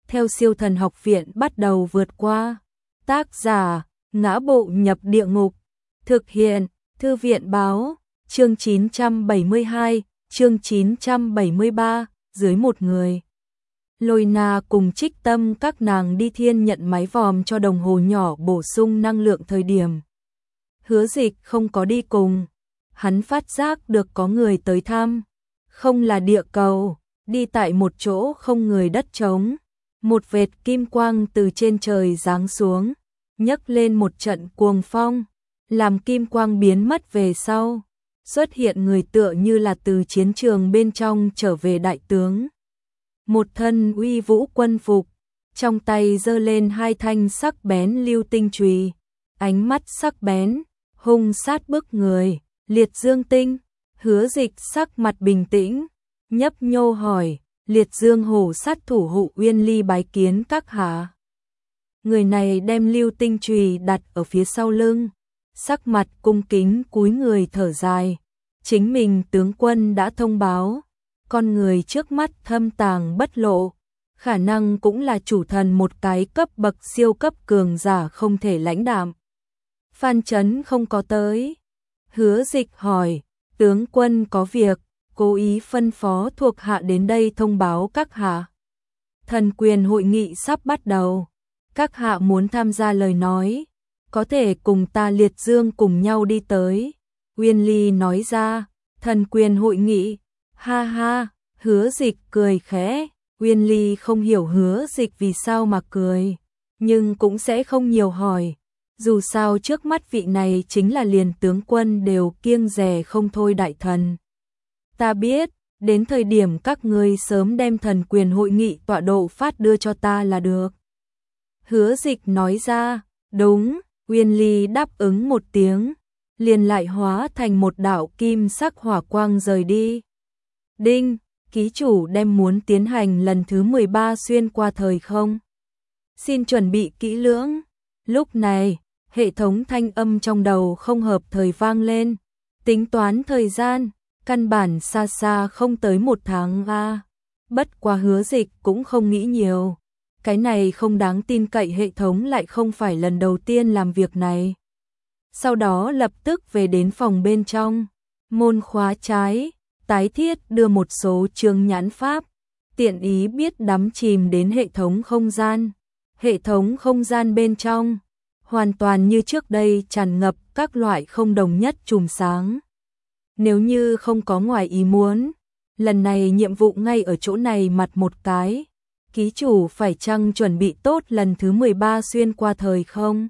theo Siêu Thần Học Viện bắt đầu vượt qua. Tác giả: Ngã Bộ Nhập Địa Ngục. Thực hiện: Thư viện báo. Chương 972, chương 973, dưới một người. Lôi Na cùng Trích Tâm các nàng đi thiên nhận máy vòm cho đồng hồ nhỏ bổ sung năng lượng thời điểm. Hứa Dịch không có đi cùng. Hắn phát giác được có người tới thăm. Không là địa cầu, đi tại một chỗ không người đất trống. Một vệt kim quang từ trên trời giáng xuống, nhấc lên một trận cuồng phong, làm kim quang biến mất về sau. Xuất hiện người tựa như là từ chiến trường bên trong trở về đại tướng. Một thân uy vũ quân phục, trong tay giơ lên hai thanh sắc bén lưu tinh chùy, ánh mắt sắc bén, hung sát bức người. Liệt Dương Tinh. Hứa Dịch sắc mặt bình tĩnh, nhấp nhô hỏi: Liệt Dương Hổ sát thủ hộ Uyên Ly bái kiến các hạ. Người này đem lưu tinh chùy đặt ở phía sau lưng, sắc mặt cung kính cúi người thở dài. Chính mình tướng quân đã thông báo, con người trước mắt thâm tàng bất lộ, khả năng cũng là chủ thần một cái cấp bậc siêu cấp cường giả không thể lãnh đạm. Phan Chấn không có tới. Hứa Dịch hỏi: tướng quân có việc, cố ý phân phó thuộc hạ đến đây thông báo các hạ. Thần quyền hội nghị sắp bắt đầu, các hạ muốn tham gia lời nói, có thể cùng ta Liệt Dương cùng nhau đi tới. Uyên Ly nói ra. Thần quyền hội nghị. Ha ha. Hứa Dịch cười khẽ. Uyên Ly không hiểu Hứa Dịch vì sao mà cười, nhưng cũng sẽ không nhiều hỏi. Dù sao trước mắt vị này chính là liền tướng quân đều kiêng dè không thôi đại thần. Ta biết, đến thời điểm các ngươi sớm đem thần quyền hội nghị tọa độ phát đưa cho ta là được. Hứa Dịch nói ra. Đúng. Uyên Ly đáp ứng một tiếng, liền lại hóa thành một đạo kim sắc hỏa quang rời đi. Đinh, ký chủ đem muốn tiến hành lần thứ 13 xuyên qua thời không. Xin chuẩn bị kỹ lưỡng. Lúc này, hệ thống thanh âm trong đầu không hợp thời vang lên. Tính toán thời gian, căn bản xa xa không tới 1 tháng a. Bất quá Hứa Dịch cũng không nghĩ nhiều. Cái này không đáng tin cậy hệ thống lại không phải lần đầu tiên làm việc này. Sau đó lập tức về đến phòng bên trong, môn khóa trái, tái thiết đưa một số chương nhãn pháp, tiện ý biết đắm chìm đến hệ thống không gian. Hệ thống không gian bên trong, hoàn toàn như trước đây tràn ngập các loại không đồng nhất chùm sáng. Nếu như không có ngoài ý muốn, lần này nhiệm vụ ngay ở chỗ này mặt một cái. Ký chủ phải chăng chuẩn bị tốt lần thứ 13 xuyên qua thời không?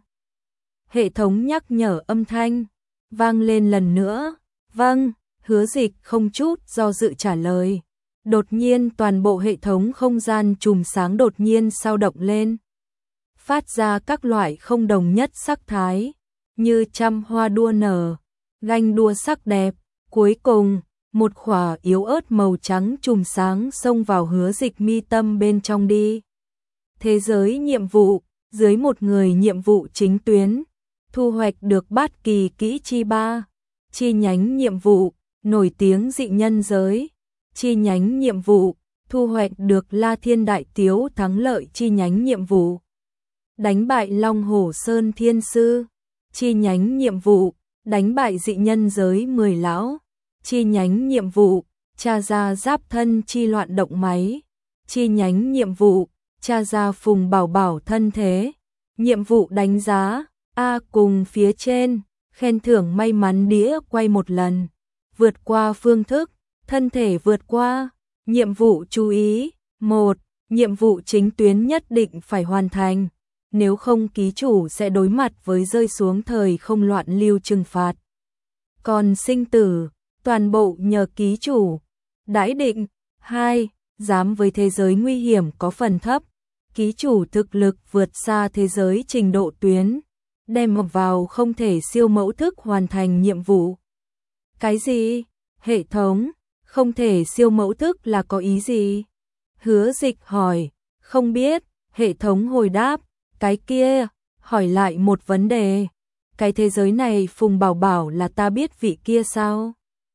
Hệ thống nhắc nhở âm thanh vang lên lần nữa. Vâng. Hứa Dịch không chút do dự trả lời. Đột nhiên toàn bộ hệ thống không gian chùm sáng đột nhiên sao động lên, phát ra các loại không đồng nhất sắc thái, như trăm hoa đua nở, ganh đua sắc đẹp. Cuối cùng, một khỏa yếu ớt màu trắng chùm sáng xông vào Hứa Dịch mi tâm bên trong đi. Thế giới nhiệm vụ, dưới một người nhiệm vụ chính tuyến, thu hoạch được bát kỳ kỹ chi 3, chi nhánh nhiệm vụ, nổi tiếng dị nhân giới, chi nhánh nhiệm vụ, thu hoạch được La Thiên Đại Tiếu thắng lợi chi nhánh nhiệm vụ, đánh bại Long Hổ Sơn Thiên Sư, chi nhánh nhiệm vụ, đánh bại dị nhân giới 10 lão, chi nhánh nhiệm vụ, tra ra giáp thân chi loạn động máy, chi nhánh nhiệm vụ, tra ra Phùng Bảo Bảo thân thế, nhiệm vụ đánh giá, cùng phía trên, khen thưởng may mắn đĩa quay một lần, vượt qua phương thức, thân thể vượt qua, nhiệm vụ chú ý, 1, nhiệm vụ chính tuyến nhất định phải hoàn thành, nếu không ký chủ sẽ đối mặt với rơi xuống thời không loạn lưu trừng phạt. Còn sinh tử, toàn bộ nhờ ký chủ. Đãi định. 2, dám với thế giới nguy hiểm có phần thấp, ký chủ thực lực vượt xa thế giới trình độ tuyến, đem vào không thể siêu mẫu thức hoàn thành nhiệm vụ. Cái gì? Hệ thống, không thể siêu mẫu thức là có ý gì? Hứa Dịch hỏi. Không biết. Hệ thống hồi đáp. Cái kia, hỏi lại một vấn đề. Cái thế giới này Phùng Bảo Bảo là ta biết vị kia sao?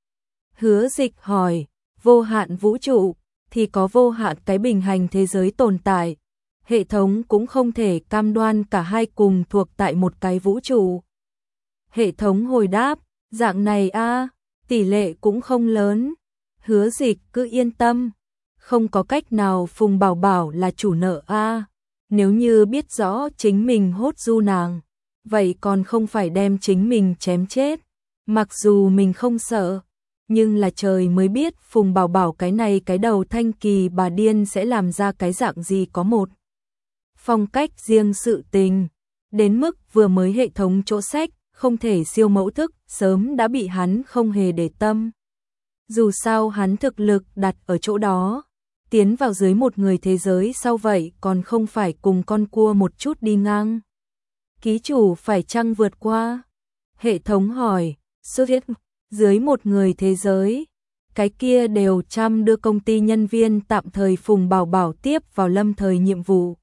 Hứa Dịch hỏi. Vô hạn vũ trụ thì có vô hạn cái bình hành thế giới tồn tại, hệ thống cũng không thể cam đoan cả hai cùng thuộc tại một cái vũ trụ. Hệ thống hồi đáp, dạng này a, tỷ lệ cũng không lớn. Hứa Dịch cứ yên tâm, không có cách nào Phùng Bảo Bảo là chủ nợ a. Nếu như biết rõ chính mình hốt du nàng, vậy còn không phải đem chính mình chém chết. Mặc dù mình không sợ, nhưng là trời mới biết Phùng Bảo Bảo cái này cái đầu thanh kỳ bà điên sẽ làm ra cái dạng gì, có một phong cách riêng sự tình. Đến mức vừa mới hệ thống chỗ sách, không thể siêu mẫu thức, sớm đã bị hắn không hề để tâm. Dù sao hắn thực lực đặt ở chỗ đó, tiến vào dưới một người thế giới sau vậy còn không phải cùng con cua một chút đi ngang. Ký chủ phải chăng vượt qua? Hệ thống hỏi, Soviet, dưới một người thế giới, cái kia đều đưa công ty nhân viên tạm thời Phùng Bảo Bảo tiếp vào lâm thời nhiệm vụ.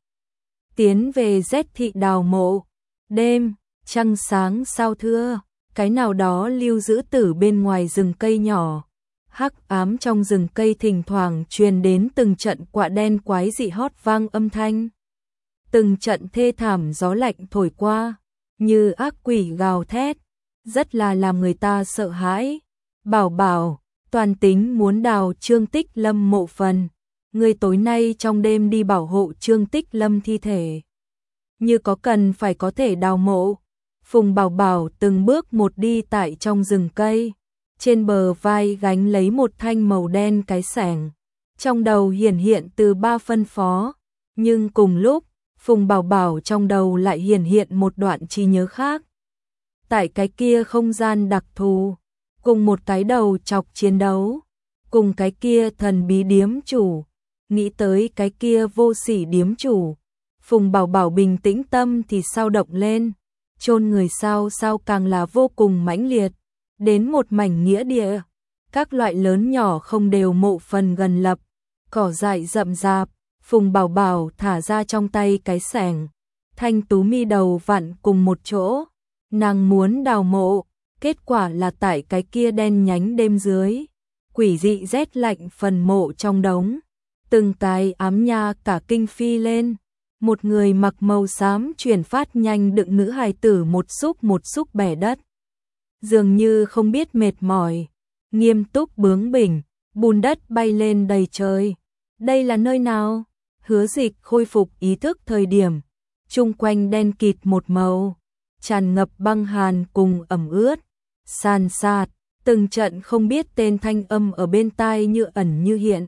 Tiến về Z thị đào mộ, đêm, trăng sáng sao thưa, cái nào đó lưu giữ tử bên ngoài rừng cây nhỏ. Hắc ám trong rừng cây thỉnh thoảng truyền đến từng trận quạ đen quái dị hót vang âm thanh. Từng trận thê thảm gió lạnh thổi qua, như ác quỷ gào thét, rất là làm người ta sợ hãi. Bảo Bảo, toàn tính muốn đào Trương Tích Lâm mộ phần. Người tối nay trong đêm đi bảo hộ Trương Tích Lâm thi thể. Như có cần phải có thể đào mộ. Phùng Bảo Bảo từng bước một đi tại trong rừng cây. Trên bờ vai gánh lấy một thanh màu đen cái xẻng. Trong đầu hiển hiện từ 3 phân phó. Nhưng cùng lúc, Phùng Bảo Bảo trong đầu lại hiển hiện một đoạn trí nhớ khác. Tại cái kia không gian đặc thù, cùng một cái đầu chọc chiến đấu, cùng cái kia thần bí điếm chủ, nghĩ tới cái kia vô sỉ điếm chủ. Phùng Bảo Bảo bình tĩnh tâm thì sao động lên, chôn người sao càng là vô cùng mãnh liệt, đến một mảnh nghĩa địa, các loại lớn nhỏ không đều mộ phần gần lập, cỏ dại rậm rạp. Phùng Bảo Bảo thả ra trong tay cái xẻng, thanh tú mi đầu vặn cùng một chỗ, nàng muốn đào mộ, kết quả là tại cái kia đen nhánh đêm dưới, quỷ dị rét lạnh phần mộ trong đống, từng cái ám nha cả kinh phi lên, một người mặc màu xám chuyển phát nhanh đựng nữ hài tử một xúc bẻ đất, dường như không biết mệt mỏi, nghiêm túc bướng bỉnh, bùn đất bay lên đầy trời. Đây là nơi nào? Hứa Dịch khôi phục ý thức thời điểm, chung quanh đen kịt một màu, tràn ngập băng hàn cùng ẩm ướt, san sát, từng trận không biết tên thanh âm ở bên tai như ẩn như hiện.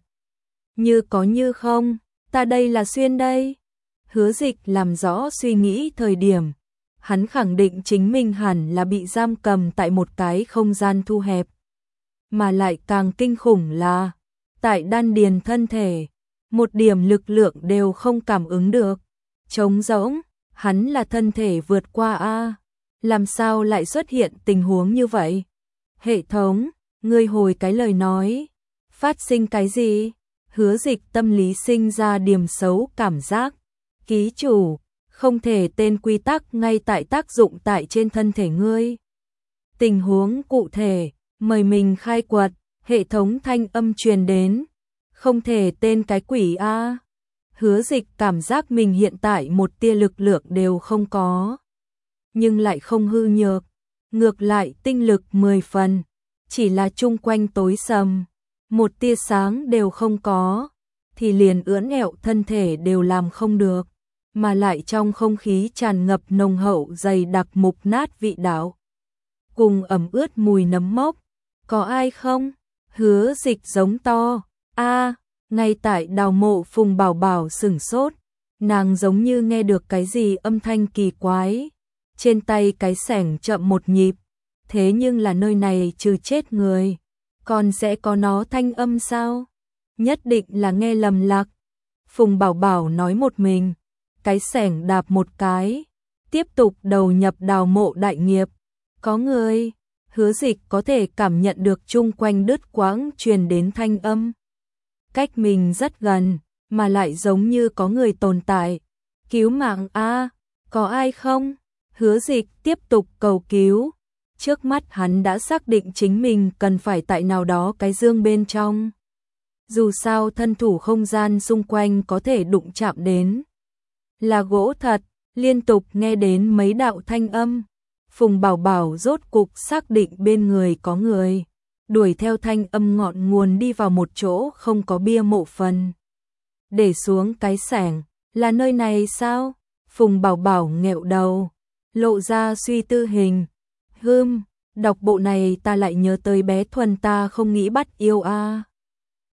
Như có như không, ta đây là xuyên đây. Hứa Dịch làm rõ suy nghĩ thời điểm, hắn khẳng định chính mình hẳn là bị giam cầm tại một cái không gian thu hẹp. Mà lại càng kinh khủng là, tại đan điền thân thể, một điểm lực lượng đều không cảm ứng được. Trống rỗng, hắn là thân thể vượt qua a, làm sao lại xuất hiện tình huống như vậy? Hệ thống, ngươi hồi cái lời nói, phát sinh cái gì? Hứa Dịch tâm lý sinh ra điểm xấu cảm giác. Ký chủ, không thể tên quy tắc ngay tại tác dụng tại trên thân thể ngươi. Tình huống cụ thể, mời mình khai quật, hệ thống thanh âm truyền đến. Không thể tên cái quỷ a. Hứa Dịch cảm giác mình hiện tại một tia lực lượng đều không có, nhưng lại không hư nhược, ngược lại tinh lực 10 phần, chỉ là chung quanh tối sầm, một tia sáng đều không có, thì liền ưỡn ẹo thân thể đều làm không được, mà lại trong không khí tràn ngập nồng hậu dày đặc mục nát vị đạo, cùng ẩm ướt mùi nấm mốc. Có ai không? Hứa Dịch giống to. A, ngay tại đào mộ Phùng Bảo Bảo sửng sốt, nàng giống như nghe được cái gì âm thanh kỳ quái, trên tay cái xẻng chậm một nhịp, thế nhưng là nơi này trừ chết người, còn sẽ có nó thanh âm sao? Nhất định là nghe lầm lạc. Phùng Bảo Bảo nói một mình, cái xẻng đạp một cái, tiếp tục đầu nhập đào mộ đại nghiệp. Có người, Hứa Dịch có thể cảm nhận được chung quanh đứt quãng truyền đến thanh âm. Cách mình rất gần, mà lại giống như có người tồn tại. Cứu mạng a, có ai không? Hứa Dịch tiếp tục cầu cứu. Trước mắt hắn đã xác định chính mình cần phải tại nào đó cái dương bên trong. Dù sao thân thủ không gian xung quanh có thể đụng chạm đến. là gỗ thật, liên tục nghe đến mấy đạo thanh âm. Phùng Bảo Bảo rốt cục xác định bên người có người, đuổi theo thanh âm ngọn nguồn đi vào một chỗ không có bia mộ phần. Để xuống cái xẻng, là nơi này sao? Phùng Bảo Bảo nghẹo đầu, lộ ra suy tư hình. Đọc bộ này ta lại nhớ tới bé Thuần ta không nghĩ bắt yêu a.